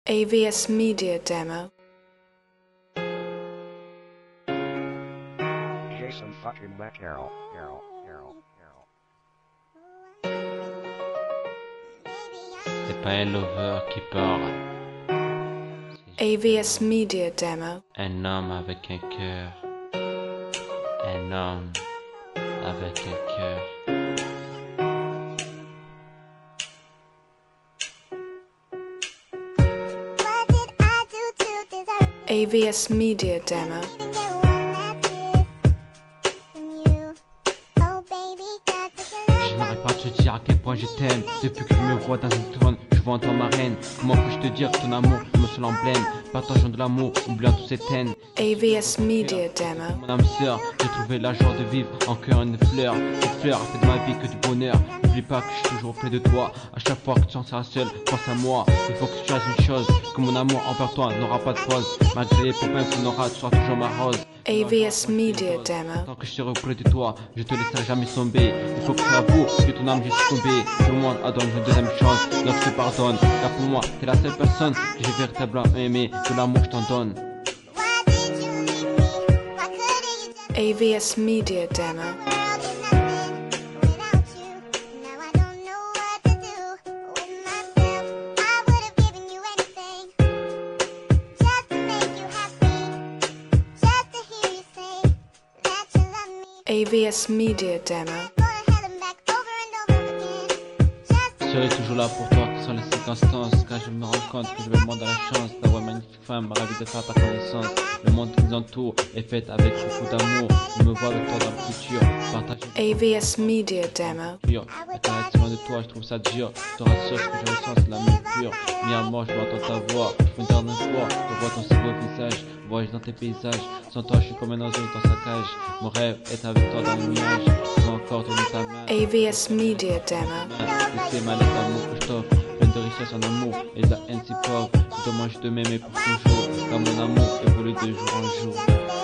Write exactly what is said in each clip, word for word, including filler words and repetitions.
A V S Media Demo. Jason fucking McCarroll, Carroll, Carroll, Carroll. C'est pas un lover qui part. A V S Media Demo. Un homme avec un cœur. Un homme avec un cœur. A V S Media Demo. Je n'arrête pas de te dire à quel point je t'aime. Depuis que je me vois dans une trône, je vois en toi ma reine. Comment puis-je te dire que ton amour est mon seul emblème? Partageons de l'amour, oubliant toutes ces haines. A V S Media Demo. Mon âme sœur, j'ai trouvé la joie de vivre en cœur une fleur. Cette fleur a fait de ma vie que du bonheur. N'oublie pas que je suis toujours auprès de toi. À chaque fois que tu en seras seul, pense à moi. Il faut que tu fasses une chose, que mon amour envers toi n'aura pas de pause. Malgré les problèmes qu'on aura, tu seras toujours ma rose. A V S Media Demo. Tant que je serai auprès de toi, je te laisserai jamais tomber. Il faut que tu avoues que ton âme j'ai succombé. Tout le monde a donné une deuxième chance, donc je te pardonne. Car pour moi, t'es la seule personne que j'ai véritablement aimé. De l'amour je t'en donne. A V S Media Demo. A V S Media Demo. Je serai toujours là pour toi, que sont les circonstances. Car je me rends compte que je vais demander la chance d'avoir une magnifique femme, ravie de faire ta connaissance. Le monde qui nous entoure est fait avec beaucoup d'amour. Je me vois avec toi dans le futur, partager. A V S Media Demo. Être loin de toi, je trouve ça dur. Je te rassure, ce que je ressens, c'est l'amour pur. Mis à mort, je m'entends ta voix. Une dernière fois, je vois ton si beau visage. Voyage dans tes paysages. Sans toi, je suis comme un oiseau dans sa cage. Mon rêve est avec toi dans le nuage. Je veux encore donner ta main. A V S Media Demo. C'est ma lettre d'amour que je t'offre. Pleine de richesse en amour et de la haine si pauvre. Je demande de m'aimer pour toujours. Car mon amour évolue de jour en jour.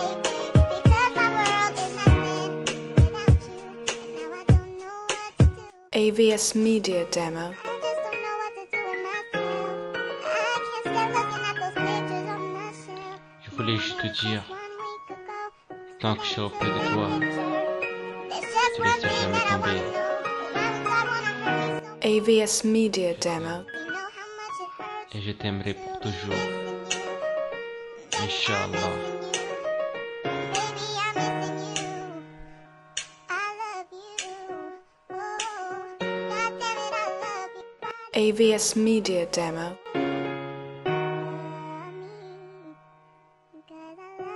A V S Media Demo. Je voulais juste te dire, tant que je serai auprès de toi, je te laisserai jamais tomber. A V S Media Demo. Et je t'aimerai pour toujours. Inch'Allah. A V S Media Demo.